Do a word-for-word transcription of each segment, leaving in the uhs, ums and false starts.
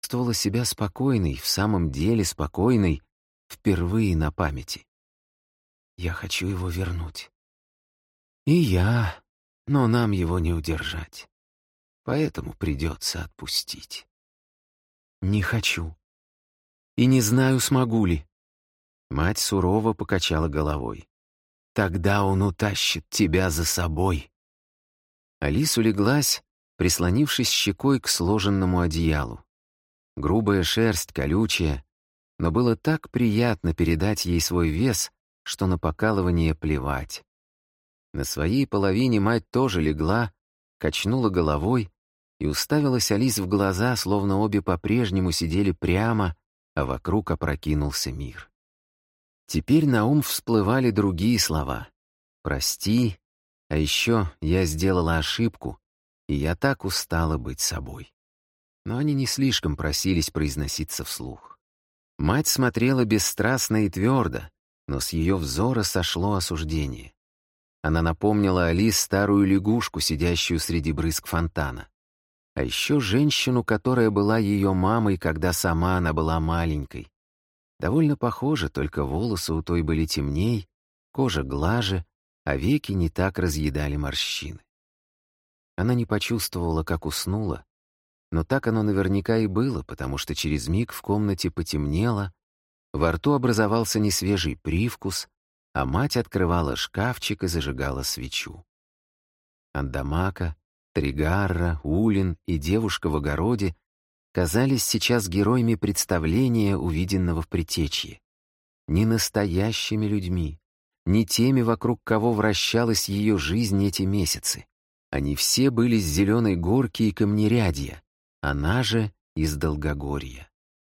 Чувствовала себя спокойной, в самом деле спокойной, впервые на памяти. Я хочу его вернуть. И я, но нам его не удержать. Поэтому придется отпустить. Не хочу. И не знаю, смогу ли. Мать сурово покачала головой. Тогда он утащит тебя за собой. Алис улеглась, прислонившись щекой к сложенному одеялу. Грубая шерсть, колючая, но было так приятно передать ей свой вес, что на покалывание плевать. На своей половине мать тоже легла, качнула головой и уставилась Алис в глаза, словно обе по-прежнему сидели прямо, а вокруг опрокинулся мир. Теперь на ум всплывали другие слова. «Прости», а еще «я сделала ошибку, и я так устала быть собой». Но они не слишком просились произноситься вслух. Мать смотрела бесстрастно и твердо, но с ее взора сошло осуждение. Она напомнила Алис старую лягушку, сидящую среди брызг фонтана. А еще женщину, которая была ее мамой, когда сама она была маленькой. Довольно похоже, только волосы у той были темней, кожа глаже, а веки не так разъедали морщины. Она не почувствовала, как уснула, но так оно наверняка и было, потому что через миг в комнате потемнело, во рту образовался несвежий привкус, а мать открывала шкафчик и зажигала свечу. Андамака, Тригарра, Улин и девушка в огороде казались сейчас героями представления, увиденного в Притечье. Не настоящими людьми, не теми, вокруг кого вращалась ее жизнь эти месяцы. Они все были с Зеленой Горки и Камнерядья, она же из Долгогорья.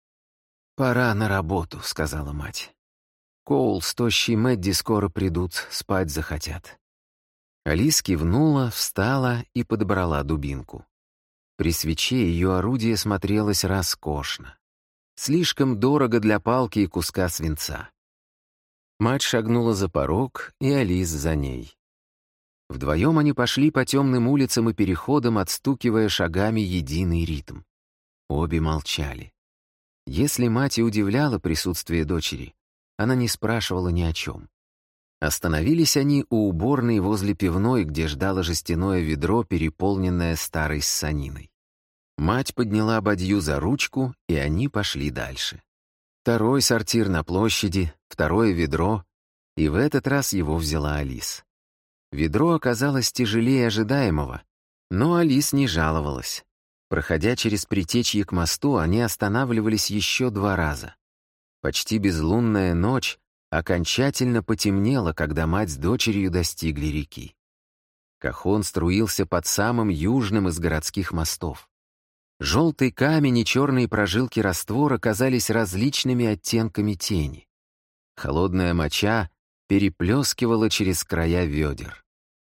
«Пора на работу», — сказала мать. «Коул с тощей Мэдди скоро придут, спать захотят». Алис кивнула, встала и подобрала дубинку. При свече ее орудие смотрелось роскошно. Слишком дорого для палки и куска свинца. Мать шагнула за порог, и Алис за ней. Вдвоем они пошли по темным улицам и переходам, отстукивая шагами единый ритм. Обе молчали. Если мать и удивляла присутствие дочери, она не спрашивала ни о чем. Остановились они у уборной возле пивной, где ждало жестяное ведро, переполненное старой ссаниной. Мать подняла бадью за ручку, и они пошли дальше. Второй сортир на площади, второе ведро, и в этот раз его взяла Алис. Ведро оказалось тяжелее ожидаемого, но Алис не жаловалась. Проходя через Притечье к мосту, они останавливались еще два раза. Почти безлунная ночь окончательно потемнело, когда мать с дочерью достигли реки. Кахон струился под самым южным из городских мостов. Желтый камень и черные прожилки раствора казались различными оттенками тени. Холодная моча переплескивала через края ведер.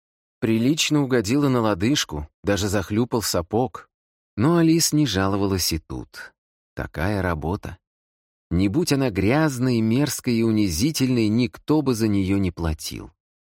Прилично угодила на лодыжку, даже захлюпал сапог. Но Алис не жаловалась и тут. Такая работа. Не будь она грязной, мерзкой и унизительной, никто бы за нее не платил.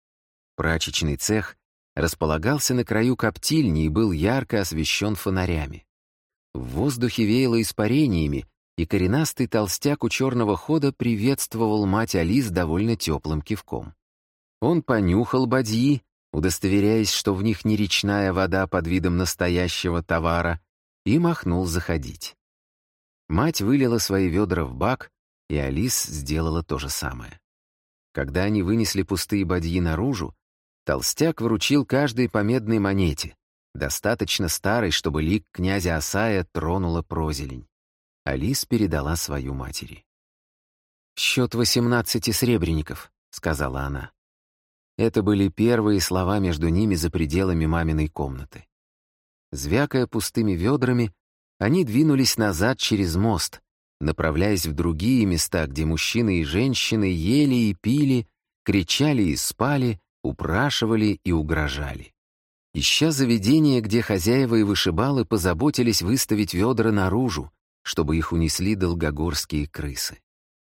Прачечный цех располагался на краю коптильни и был ярко освещен фонарями. В воздухе веяло испарениями, и коренастый толстяк у черного хода приветствовал мать Алис довольно теплым кивком. Он понюхал бадьи, удостоверяясь, что в них не речная вода под видом настоящего товара, и махнул заходить. Мать вылила свои ведра в бак, и Алис сделала то же самое. Когда они вынесли пустые бадьи наружу, толстяк вручил каждой по медной монете, достаточно старой, чтобы лик князя Асая тронула прозелень. Алис передала свою матери. «Счет восемнадцати сребреников», — сказала она. Это были первые слова между ними за пределами маминой комнаты. Звякая пустыми ведрами, они двинулись назад через мост, направляясь в другие места, где мужчины и женщины ели и пили, кричали и спали, упрашивали и угрожали. Ища заведения, где хозяева и вышибалы позаботились выставить ведра наружу, чтобы их унесли долгогорские крысы.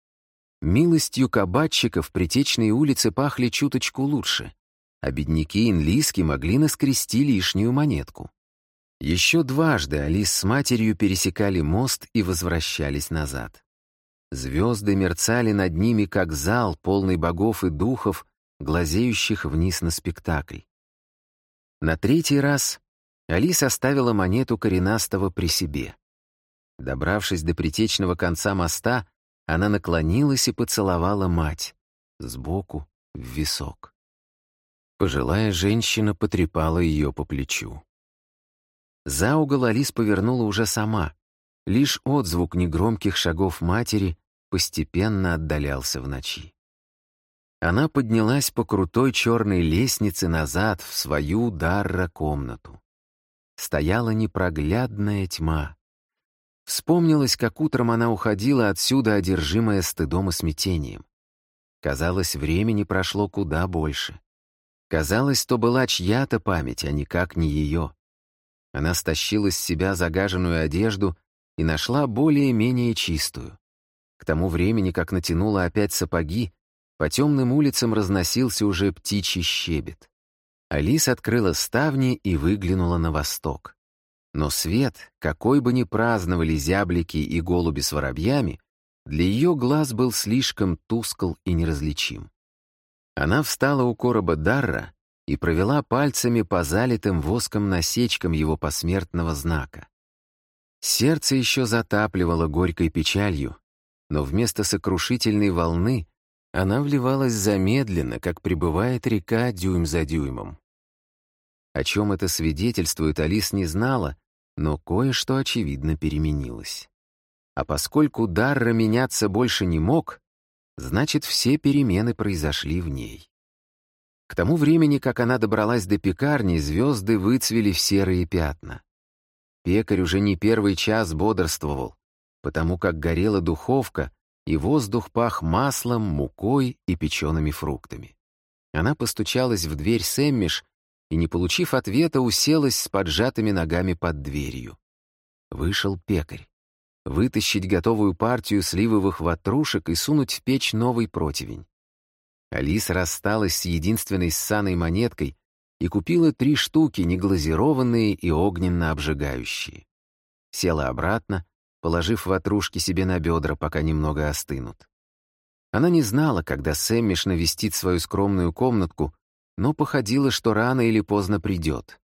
Милостью кабачиков притечные улицы пахли чуточку лучше, а бедняки инлиски могли наскрести лишнюю монетку. Еще дважды Алис с матерью пересекали мост и возвращались назад. Звезды мерцали над ними, как зал, полный богов и духов, глазеющих вниз на спектакль. На третий раз Алис оставила монету коренастого при себе. Добравшись до притечного конца моста, она наклонилась и поцеловала мать, сбоку, в висок. Пожилая женщина потрепала ее по плечу. За угол Алис повернула уже сама. Лишь отзвук негромких шагов матери постепенно отдалялся в ночи. Она поднялась по крутой черной лестнице назад в свою Дарра-комнату. Стояла непроглядная тьма. Вспомнилось, как утром она уходила отсюда, одержимая стыдом и смятением. Казалось, времени прошло куда больше. Казалось, то была чья-то память, а никак не ее. Она стащила с себя загаженную одежду и нашла более-менее чистую. К тому времени, как натянула опять сапоги, по темным улицам разносился уже птичий щебет. Алис открыла ставни и выглянула на восток. Но свет, какой бы ни праздновали зяблики и голуби с воробьями, для ее глаз был слишком тускл и неразличим. Она встала у короба Дарра и провела пальцами по залитым воском насечкам его посмертного знака. Сердце еще затапливало горькой печалью, но вместо сокрушительной волны она вливалась замедленно, как прибывает река дюйм за дюймом. О чем это свидетельствует, Алис не знала, но кое-что, очевидно, переменилось. А поскольку Дарра меняться больше не мог, значит, все перемены произошли в ней. К тому времени, как она добралась до пекарни, звезды выцвели в серые пятна. Пекарь уже не первый час бодрствовал, потому как горела духовка, и воздух пах маслом, мукой и печеными фруктами. Она постучалась в дверь Сэммиш и, не получив ответа, уселась с поджатыми ногами под дверью. Вышел пекарь. Вытащить готовую партию сливовых ватрушек и сунуть в печь новый противень. Алис рассталась с единственной ссаной монеткой и купила три штуки, неглазированные и огненно обжигающие. Села обратно, положив ватрушки себе на бедра, пока немного остынут. Она не знала, когда Сэммиш навестит свою скромную комнатку, но походила, что рано или поздно придет.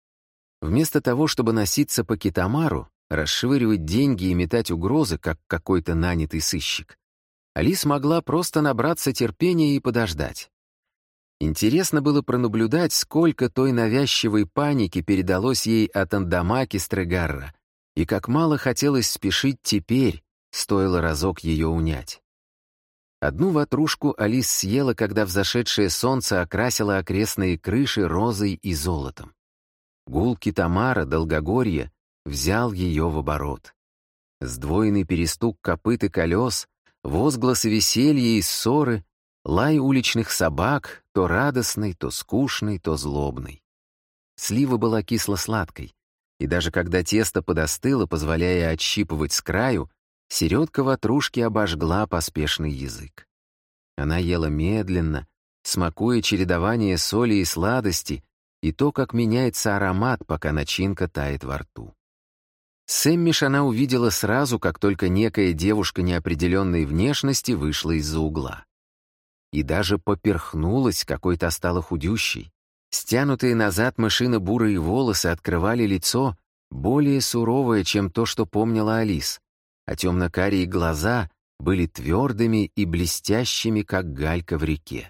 Вместо того, чтобы носиться по Китамару, расшвыривать деньги и метать угрозы, как какой-то нанятый сыщик, Алис могла просто набраться терпения и подождать. Интересно было пронаблюдать, сколько той навязчивой паники передалось ей от Андамаки Стрегарра, и как мало хотелось спешить теперь, стоило разок ее унять. Одну ватрушку Алис съела, когда взошедшее солнце окрасило окрестные крыши розой и золотом. Гул Китамара, Долгогорья, взял ее в оборот. Сдвоенный перестук копыт и колес, возгласы веселья и ссоры, лай уличных собак, то радостный, то скучный, то злобный. Слива была кисло-сладкой, и даже когда тесто подостыло, позволяя отщипывать с краю, середка ватрушки обожгла поспешный язык. Она ела медленно, смакуя чередование соли и сладости и то, как меняется аромат, пока начинка тает во рту. Сэммиш она увидела сразу, как только некая девушка неопределенной внешности вышла из-за угла. И даже поперхнулась, какой-то стала худющей. Стянутые назад мышино-бурые волосы открывали лицо, более суровое, чем то, что помнила Алис, а темно-карие глаза были твердыми и блестящими, как галька в реке.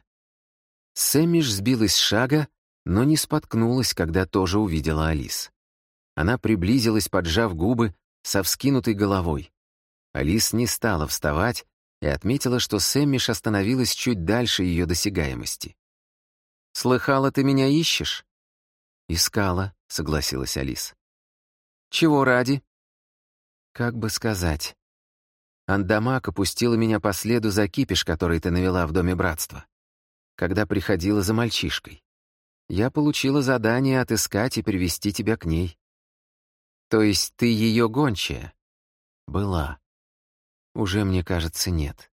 Сэммиш сбилась с шага, но не споткнулась, когда тоже увидела Алис. Она приблизилась, поджав губы, со вскинутой головой. Алис не стала вставать и отметила, что Сэммиш остановилась чуть дальше ее досягаемости. «Слыхала, ты меня ищешь?» «Искала», — согласилась Алис. «Чего ради?» «Как бы сказать. Андамак опустила меня по следу за кипиш, который ты навела в Доме Братства, когда приходила за мальчишкой. Я получила задание отыскать и привести тебя к ней». «То есть ты ее гончая?» «Была. Уже, мне кажется, нет».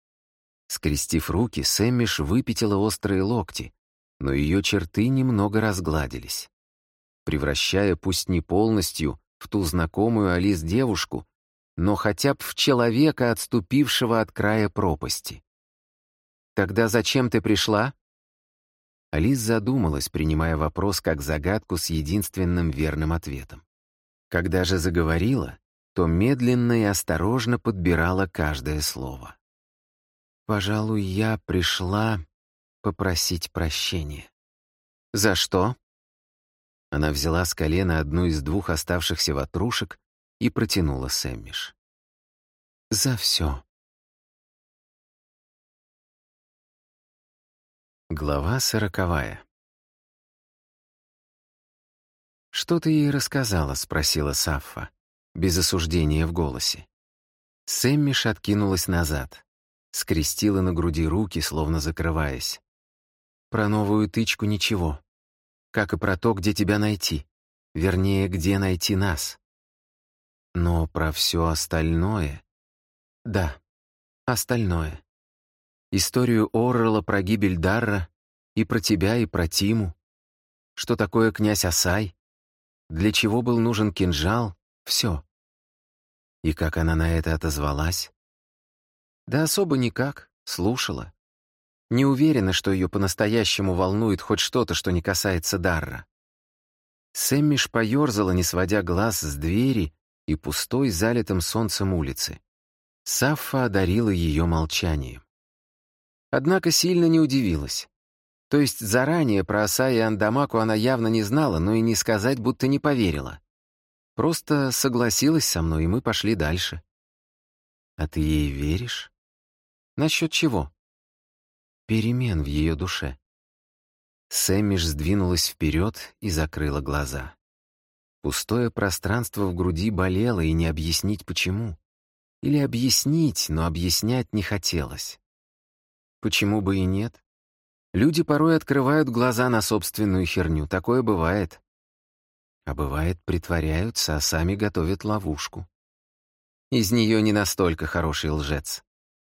Скрестив руки, Сэммиш выпятила острые локти, но ее черты немного разгладились. превращая, пусть не полностью, в ту знакомую Алис девушку, но хотя бы в человека, отступившего от края пропасти. «Тогда зачем ты пришла?» Алис задумалась, принимая вопрос как загадку с единственным верным ответом. Когда же заговорила, то медленно и осторожно подбирала каждое слово. «Пожалуй, я пришла попросить прощения». «За что?» Она взяла с колена одну из двух оставшихся ватрушек и протянула Сэммиш. «За все». Глава сороковая. «Что ты ей рассказала?» — спросила Саффа, без осуждения в голосе. Сэммиш откинулась назад, скрестила на груди руки, словно закрываясь. «Про новую тычку ничего. Как и про то, где тебя найти. Вернее, где найти нас. Но про все остальное... Да, остальное. Историю Оррелла про гибель Дарра, и про тебя, и про Тиму. Что такое князь Асай? Для чего был нужен кинжал? Все. И как она на это отозвалась? Да особо никак, слушала. Не уверена, что ее по-настоящему волнует хоть что-то, что не касается Дарра. Сэммиш поерзала, не сводя глаз с двери и пустой, залитым солнцем улицы. Саффа одарила ее молчанием. Однако сильно не удивилась. То есть заранее про Асая и Андамаку она явно не знала, но и не сказать, будто не поверила. Просто согласилась со мной, и мы пошли дальше. А ты ей веришь? Насчет чего? Перемен в ее душе. Сэммиш сдвинулась вперед и закрыла глаза. Пустое пространство в груди болело, и не объяснить почему. Или объяснить, но объяснять не хотелось. Почему бы и нет? Люди порой открывают глаза на собственную херню, такое бывает. А бывает, притворяются, а сами готовят ловушку. Из нее не настолько хороший лжец.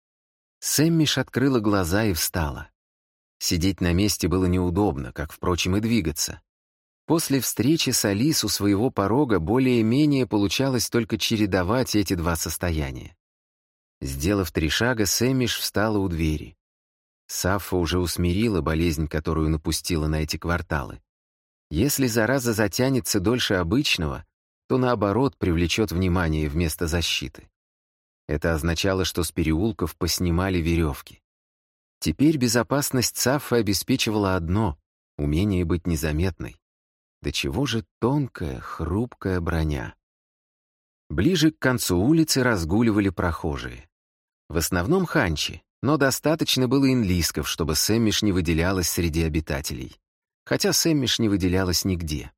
Сэммиш открыла глаза и встала. Сидеть на месте было неудобно, как, впрочем, и двигаться. После встречи с Алис у своего порога более-менее получалось только чередовать эти два состояния. Сделав три шага, Сэммиш встала у двери. Саффа уже усмирила болезнь, которую напустила на эти кварталы. Если зараза затянется дольше обычного, то, наоборот, привлечет внимание вместо защиты. Это означало, что с переулков поснимали веревки. Теперь безопасность Саффы обеспечивала одно — умение быть незаметной. До чего же тонкая, хрупкая броня. Ближе к концу улицы разгуливали прохожие. В основном ханчи, но достаточно было инлисков, чтобы Сэммиш не выделялась среди обитателей. Хотя Сэммиш не выделялась нигде.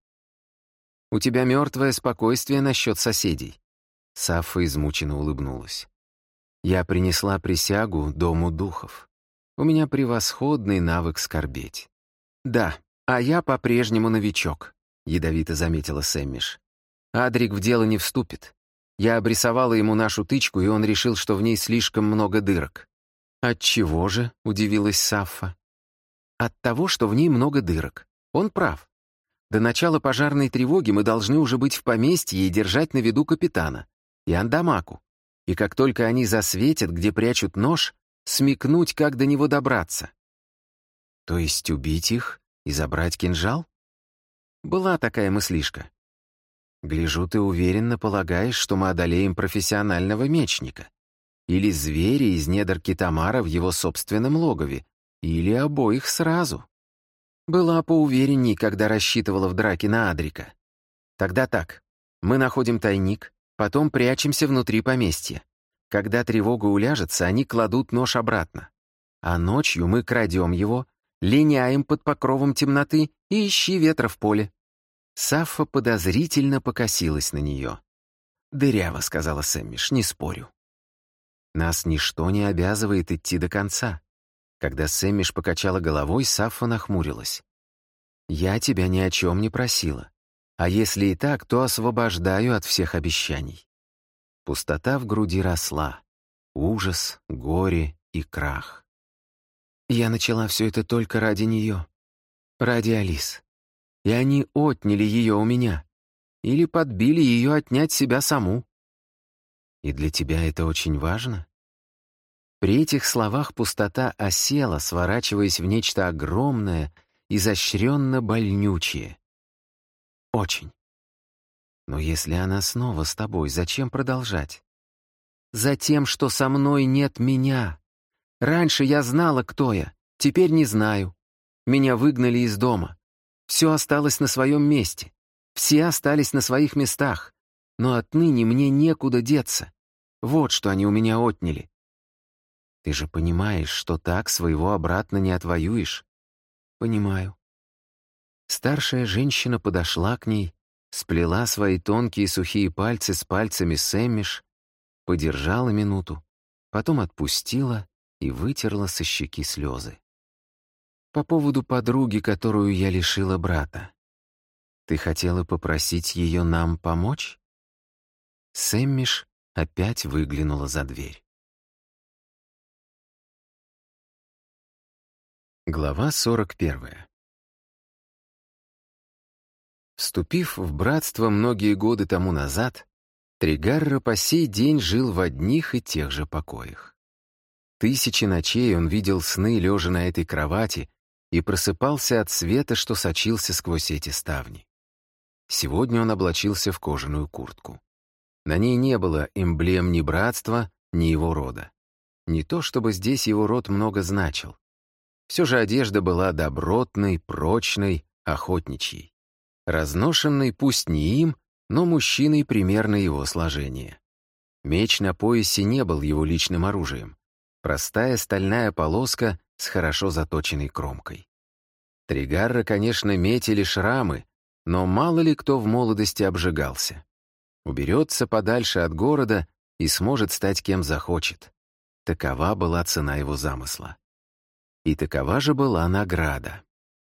«У тебя мертвое спокойствие насчет соседей». Саффа измученно улыбнулась. «Я принесла присягу Дому духов. У меня превосходный навык скорбеть». «Да, а я по-прежнему новичок», — ядовито заметила Сэммиш. «Адрик в дело не вступит. Я обрисовала ему нашу тычку, и он решил, что в ней слишком много дырок». «Отчего же?» — удивилась Саффа. «От того, что в ней много дырок. Он прав. До начала пожарной тревоги мы должны уже быть в поместье и держать на виду капитана и Андамаку. И как только они засветят, где прячут нож, смекнуть, как до него добраться». «То есть убить их и забрать кинжал?» Была такая мыслишка. «Гляжу, ты уверенно полагаешь, что мы одолеем профессионального мечника. Или зверя из недр Китамара в его собственном логове, или обоих сразу. Была поуверенней, когда рассчитывала в драке на Адрика. Тогда так, мы находим тайник, потом прячемся внутри поместья. Когда тревога уляжется, они кладут нож обратно. А ночью мы крадем его, линяем под покровом темноты и ищи ветра в поле». Саффа подозрительно покосилась на нее. «Дыряво», — сказала Сэммиш, — «не спорю». Нас ничто не обязывает идти до конца. Когда Сэммиш покачала головой, Саффа нахмурилась. «Я тебя ни о чем не просила. А если и так, то освобождаю от всех обещаний». Пустота в груди росла. Ужас, горе и крах. Я начала все это только ради нее. Ради Алис. и они отняли ее у меня. Или подбили ее отнять себя саму. И для тебя это очень важно? При этих словах пустота осела, сворачиваясь в нечто огромное, изощренно больнючее. Очень. Но если она снова с тобой, зачем продолжать? Затем, что со мной нет меня. Раньше я знала, кто я, теперь не знаю. Меня выгнали из дома. Все осталось на своем месте. Все остались на своих местах. Но отныне мне некуда деться. Вот что они у меня отняли. Ты же понимаешь, что так своего обратно не отвоюешь? Понимаю. Старшая женщина подошла к ней, сплела свои тонкие сухие пальцы с пальцами Сэммиш, подержала минуту, потом отпустила и вытерла со щеки слезы. По поводу подруги, которую я лишила брата. Ты хотела попросить ее нам помочь? Сэммиш опять выглянула за дверь. Глава сорок первая. Вступив в братство многие годы тому назад, Тригарра по сей день жил в одних и тех же покоях. Тысячи ночей он видел сны, лежа на этой кровати, и просыпался от света, что сочился сквозь эти ставни. Сегодня он облачился в кожаную куртку. На ней не было эмблем ни братства, ни его рода. Не то чтобы здесь его род много значил. Все же одежда была добротной, прочной, охотничьей. Разношенной пусть не им, но мужчиной примерно его сложения. Меч на поясе не был его личным оружием. Простая стальная полоска с хорошо заточенной кромкой. Тригарра, конечно, метили шрамы, но мало ли кто в молодости обжигался. Уберется подальше от города и сможет стать кем захочет. Такова была цена его замысла. И такова же была награда.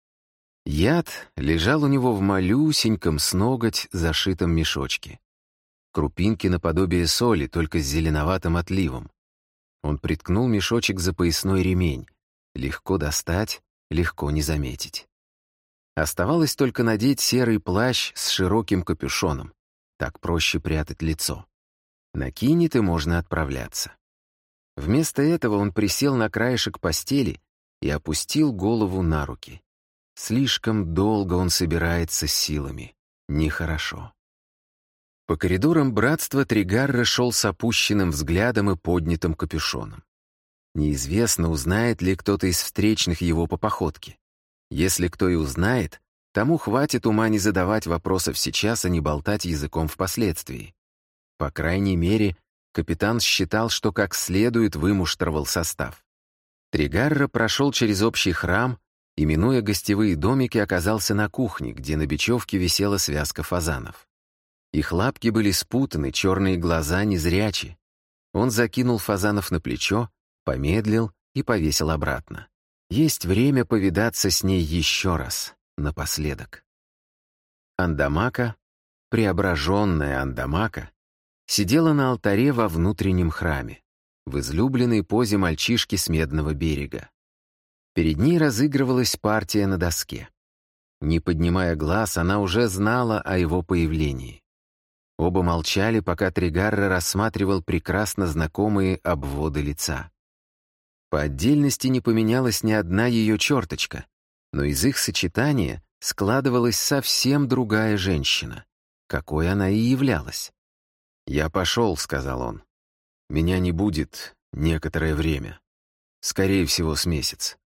Яд лежал у него в малюсеньком с ноготь зашитом мешочке. Крупинки наподобие соли, только с зеленоватым отливом. Он приткнул мешочек за поясной ремень. Легко достать, легко не заметить. Оставалось только надеть серый плащ с широким капюшоном. Так проще прятать лицо. Накинет, и можно отправляться. Вместо этого он присел на краешек постели и опустил голову на руки. Слишком долго он собирается с силами. Нехорошо. По коридорам братства Тригарра шел с опущенным взглядом и поднятым капюшоном. Неизвестно, узнает ли кто-то из встречных его по походке. Если кто и узнает, тому хватит ума не задавать вопросов сейчас, а не болтать языком впоследствии. По крайней мере, капитан считал, что как следует вымуштровал состав. Тригарра прошел через общий храм и, минуя гостевые домики, оказался на кухне, где на бечевке висела связка фазанов. Их лапки были спутаны, черные глаза незрячи. Он закинул фазанов на плечо, помедлил и повесил обратно. Есть время повидаться с ней еще раз, напоследок. Андамака, преображенная Андамака, сидела на алтаре во внутреннем храме, в излюбленной позе мальчишки с Медного берега. Перед ней разыгрывалась партия на доске. Не поднимая глаз, она уже знала о его появлении. Оба молчали, пока Тригарра рассматривал прекрасно знакомые обводы лица. По отдельности не поменялась ни одна ее черточка, но из их сочетания складывалась совсем другая женщина, какой она и являлась. «Я пошел», — сказал он. «Меня не будет некоторое время. Скорее всего, с месяц».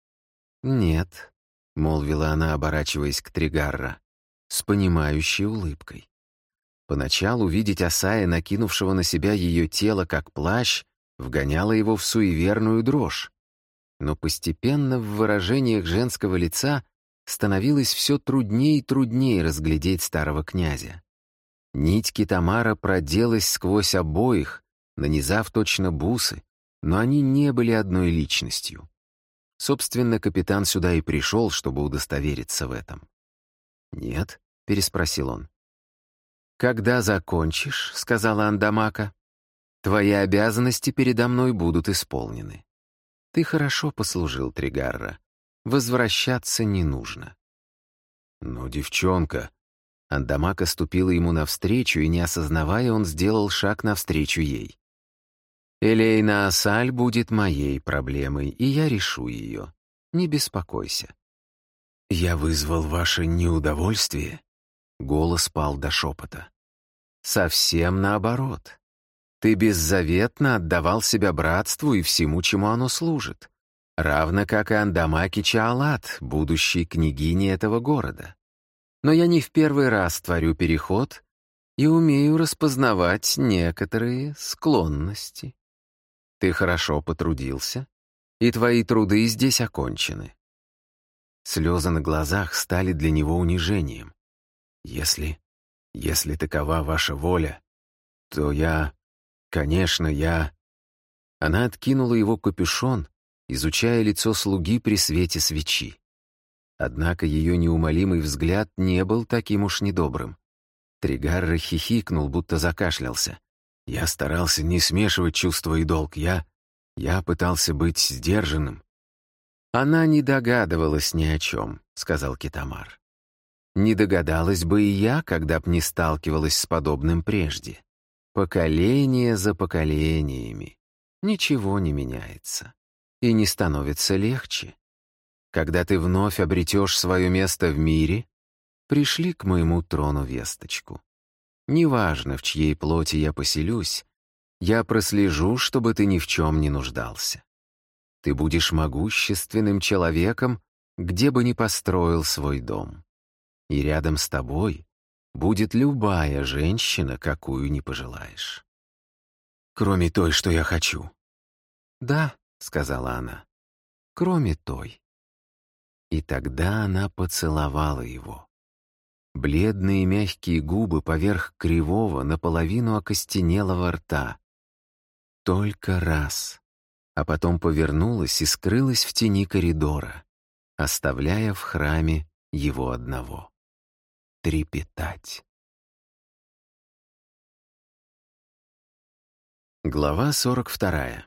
«Нет», — молвила она, оборачиваясь к Тригарра, с понимающей улыбкой. Поначалу видеть Асая, накинувшего на себя ее тело как плащ, вгоняло его в суеверную дрожь. Но постепенно в выражениях женского лица становилось все труднее и труднее разглядеть старого князя. Нить Китамара проделась сквозь обоих, нанизав точно бусы, но они не были одной личностью. Собственно, капитан сюда и пришел, чтобы удостовериться в этом. «Нет?» — переспросил он. «Когда закончишь, — сказала Андамака, — твои обязанности передо мной будут исполнены. Ты хорошо послужил, Тригарра. Возвращаться не нужно». «Но девчонка...» Андамака ступила ему навстречу, и, не осознавая, он сделал шаг навстречу ей. «Элейна Асаль будет моей проблемой, и я решу ее. Не беспокойся». «Я вызвал ваше неудовольствие?» Голос пал до шепота. «Совсем наоборот. Ты беззаветно отдавал себя братству и всему, чему оно служит, равно как и Андамаки Чаалат, будущей княгине этого города. Но я не в первый раз творю переход и умею распознавать некоторые склонности. Ты хорошо потрудился, и твои труды здесь окончены». Слезы на глазах стали для него унижением. «Если... если такова ваша воля, то я... конечно, я...» Она откинула его капюшон, изучая лицо слуги при свете свечи. Однако ее неумолимый взгляд не был таким уж недобрым. Тригарра хихикнул, будто закашлялся. «Я старался не смешивать чувства и долг. Я... я пытался быть сдержанным». «Она не догадывалась ни о чем», — сказал Китамар. «Не догадалась бы и я, когда б не сталкивалась с подобным прежде. Поколение за поколениями. Ничего не меняется. И не становится легче. Когда ты вновь обретешь свое место в мире, пришли к моему трону весточку. Неважно, в чьей плоти я поселюсь, я прослежу, чтобы ты ни в чем не нуждался. Ты будешь могущественным человеком, где бы ни построил свой дом. И рядом с тобой будет любая женщина, какую не пожелаешь. Кроме той, что я хочу». «Да», — сказала она, — «кроме той». И тогда она поцеловала его. Бледные мягкие губы поверх кривого, наполовину окостенелого рта. Только раз. А потом повернулась и скрылась в тени коридора, оставляя в храме его одного. Трепетать. Глава сорок вторая.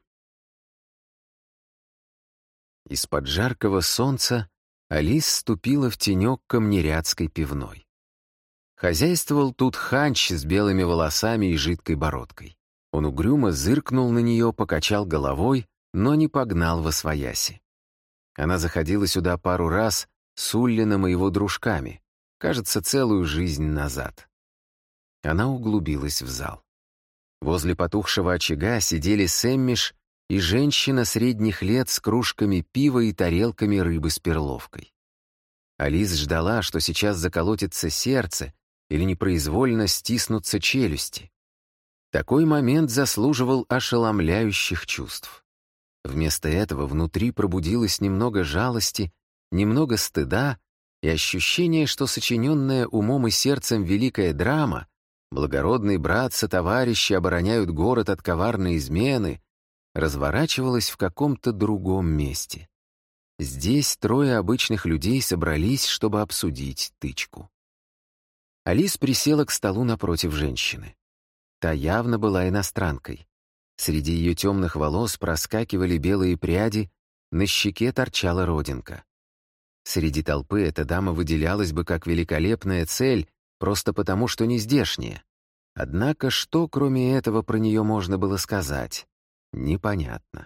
Из-под жаркого солнца Алис ступила в тенек камнерядской пивной. Хозяйствовал тут ханч с белыми волосами и жидкой бородкой. Он угрюмо зыркнул на нее, покачал головой, но не погнал восвояси. Она заходила сюда пару раз с Уллином и его дружками, кажется, целую жизнь назад. Она углубилась в зал. Возле потухшего очага сидели Сэммиш и женщина средних лет с кружками пива и тарелками рыбы с перловкой. Алис ждала, что сейчас заколотится сердце или непроизвольно стиснутся челюсти. Такой момент заслуживал ошеломляющих чувств. Вместо этого внутри пробудилось немного жалости, немного стыда и ощущение, что сочиненная умом и сердцем великая драма, благородные братцы-товарищи обороняют город от коварной измены, разворачивалась в каком-то другом месте. Здесь трое обычных людей собрались, чтобы обсудить тычку. Алис присела к столу напротив женщины. Та явно была иностранкой. Среди ее темных волос проскакивали белые пряди, на щеке торчала родинка. Среди толпы эта дама выделялась бы как великолепная цель, просто потому, что не здешняя. Однако что, кроме этого, про нее можно было сказать? Непонятно.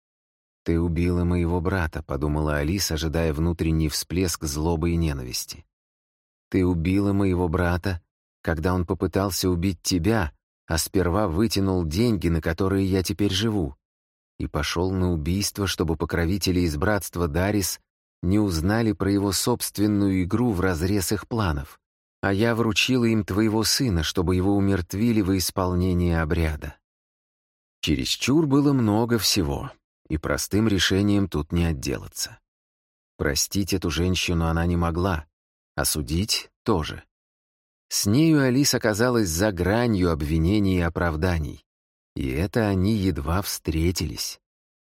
«Ты убила моего брата», — подумала Алис, ожидая внутренний всплеск злобы и ненависти. «Ты убила моего брата, когда он попытался убить тебя, а сперва вытянул деньги, на которые я теперь живу, и пошел на убийство, чтобы покровители из братства Дарис не узнали про его собственную игру вразрез их планов, а я вручила им твоего сына, чтобы его умертвили во исполнение обряда». Чересчур было много всего, и простым решением тут не отделаться. Простить эту женщину она не могла, осудить тоже. С нею Алис оказалась за гранью обвинений и оправданий, и это они едва встретились.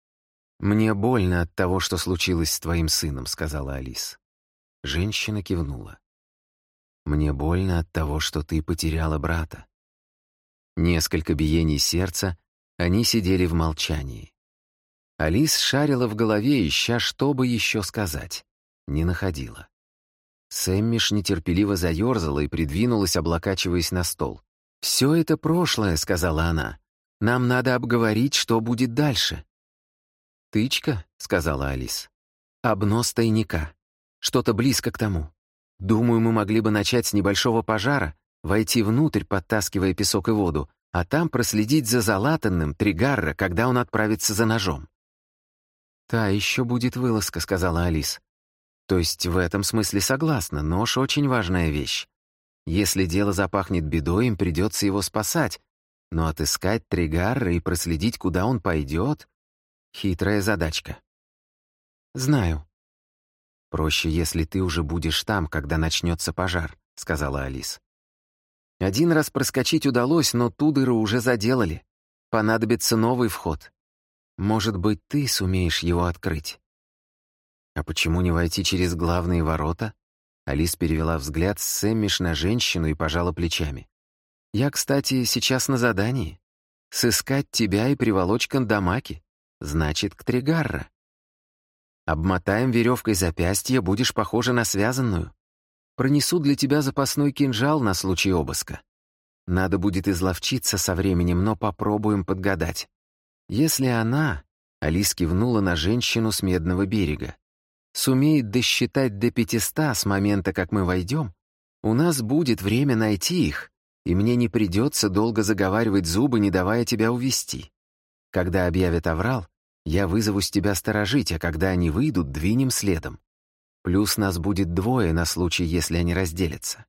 «Мне больно от того, что случилось с твоим сыном», — сказала Алис. Женщина кивнула. «Мне больно от того, что ты потеряла брата». Несколько биений сердца, они сидели в молчании. Алис шарила в голове, ища, что бы еще сказать. Не находила. Сэммиш нетерпеливо заерзала и придвинулась, облокачиваясь на стол. «Все это прошлое», — сказала она. «Нам надо обговорить, что будет дальше». «Тычка», — сказала Алис. «Обнос тайника. Что-то близко к тому. Думаю, мы могли бы начать с небольшого пожара, войти внутрь, подтаскивая песок и воду, а там проследить за залатанным Тригарра, когда он отправится за ножом». «Та еще будет вылазка», — сказала Алис. «То есть в этом смысле согласна, нож — очень важная вещь. Если дело запахнет бедой, им придется его спасать, но отыскать Тригарра и проследить, куда он пойдет — хитрая задачка». «Знаю». «Проще, если ты уже будешь там, когда начнется пожар», — сказала Алис. «Один раз проскочить удалось, но ту дыру уже заделали. Понадобится новый вход. Может быть, ты сумеешь его открыть». «А почему не войти через главные ворота?» Алис перевела взгляд с Сэммиш на женщину и пожала плечами. «Я, кстати, сейчас на задании. Сыскать тебя и приволочь к Андамаки. Значит, к Тригарра. Обмотаем веревкой запястье, будешь похожа на связанную. Пронесу для тебя запасной кинжал на случай обыска. Надо будет изловчиться со временем, но попробуем подгадать. Если она...» Алис кивнула на женщину с Медного берега. «Сумеет досчитать до пятиста с момента, как мы войдем, у нас будет время найти их, и мне не придется долго заговаривать зубы, не давая тебя увести. Когда объявят аврал, я вызову с тебя сторожить, а когда они выйдут, двинем следом. Плюс нас будет двое на случай, если они разделятся».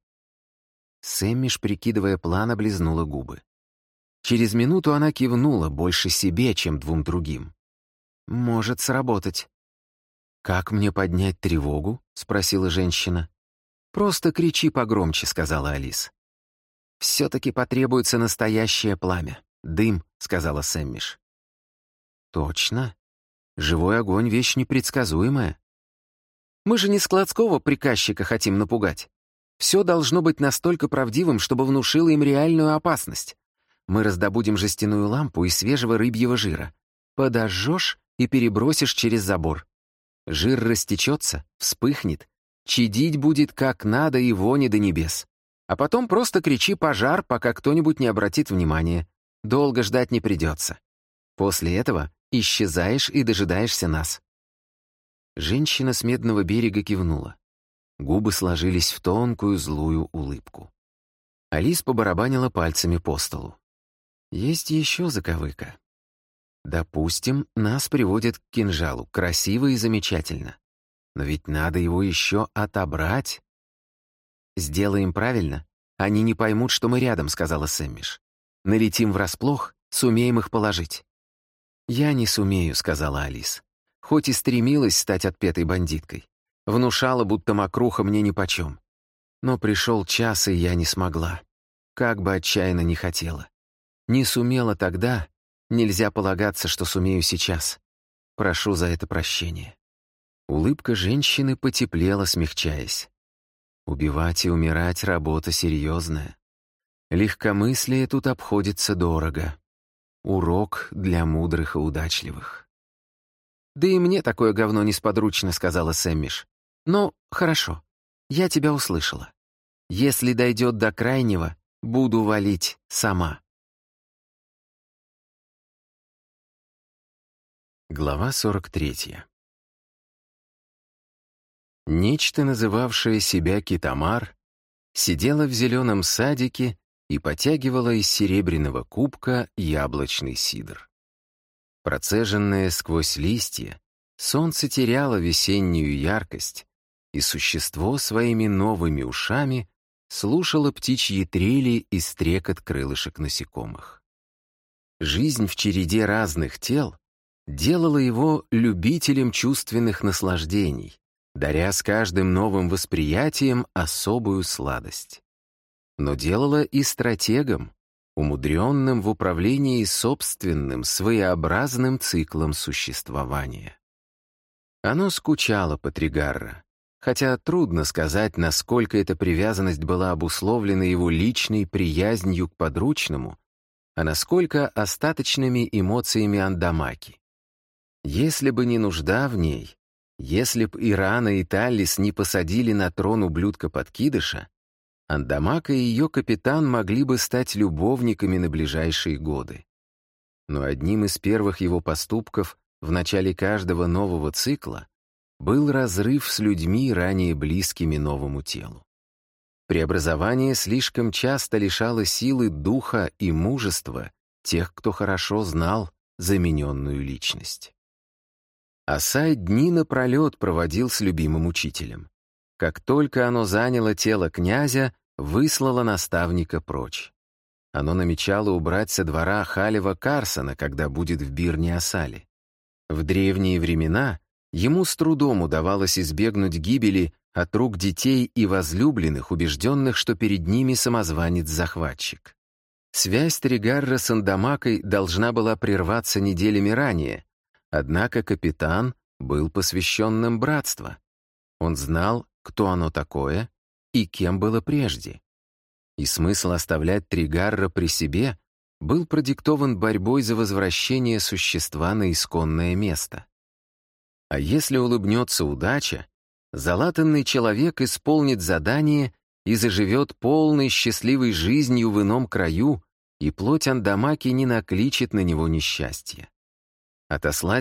Сэммиш, прикидывая план, облизнула губы. Через минуту она кивнула, больше себе, чем двум другим. «Может сработать». «Как мне поднять тревогу?» — спросила женщина. «Просто кричи погромче», — сказала Алис. «Все-таки потребуется настоящее пламя. Дым», — сказала Сэммиш. «Точно. Живой огонь — вещь непредсказуемая. Мы же не складского приказчика хотим напугать. Все должно быть настолько правдивым, чтобы внушило им реальную опасность. Мы раздобудем жестяную лампу и свежего рыбьего жира. Подожжешь и перебросишь через забор. Жир растечется, вспыхнет, чадить будет как надо и вони до небес. А потом просто кричи «пожар», пока кто-нибудь не обратит внимания. Долго ждать не придется. После этого исчезаешь и дожидаешься нас». Женщина с Медного берега кивнула. Губы сложились в тонкую злую улыбку. Алис побарабанила пальцами по столу. «Есть еще заковыка. Допустим, нас приводят к кинжалу, красиво и замечательно. Но ведь надо его еще отобрать». «Сделаем правильно. Они не поймут, что мы рядом», — сказала Сэммиш. «Налетим врасплох, сумеем их положить». «Я не сумею», — сказала Алис. Хоть и стремилась стать отпетой бандиткой. Внушала, будто мокруха мне нипочем. Но пришел час, и я не смогла. Как бы отчаянно не хотела. Не сумела тогда, нельзя полагаться, что сумею сейчас. Прошу за это прощения». Улыбка женщины потеплела, смягчаясь. Убивать и умирать — работа серьезная. Легкомыслие тут обходится дорого. Урок для мудрых и удачливых. «Да и мне такое говно несподручно», — сказала Сэммиш. «Ну, хорошо, я тебя услышала. Если дойдет до крайнего, буду валить сама». Глава сорок третья. Нечто, называвшее себя Китамар, сидела в зеленом садике и потягивала из серебряного кубка яблочный сидр. Процеженное сквозь листья, солнце теряло весеннюю яркость, и существо своими новыми ушами слушало птичьи трели и стрекот крылышек насекомых. Жизнь в череде разных тел делала его любителем чувственных наслаждений, даря с каждым новым восприятием особую сладость. Но делала и стратегом, умудренным в управлении собственным своеобразным циклом существования. Оно скучало по Тригарра, хотя трудно сказать, насколько эта привязанность была обусловлена его личной приязнью к подручному, а насколько остаточными эмоциями Андамаки. Если бы не нужда в ней, Если б Ирана и Таллис не посадили на трон ублюдка-подкидыша, Андамака и ее капитан могли бы стать любовниками на ближайшие годы. Но одним из первых его поступков в начале каждого нового цикла был разрыв с людьми, ранее близкими новому телу. Преобразование слишком часто лишало силы духа и мужества тех, кто хорошо знал замененную личность. Асай дни напролет проводил с любимым учителем. Как только оно заняло тело князя, выслало наставника прочь. Оно намечало убрать со двора Халева Карсона, когда будет в Бирне-Асале. В древние времена ему с трудом удавалось избегнуть гибели от рук детей и возлюбленных, убежденных, что перед ними самозванец-захватчик. Связь Тригарра с Андамакой должна была прерваться неделями ранее, однако капитан был посвященным братства. Он знал, кто оно такое и кем было прежде. И смысл оставлять Тригарра при себе был продиктован борьбой за возвращение существа на исконное место. А если улыбнется удача, залатанный человек исполнит задание и заживет полной счастливой жизнью в ином краю, и плоть Андамаки не накличет на него несчастья. Отослать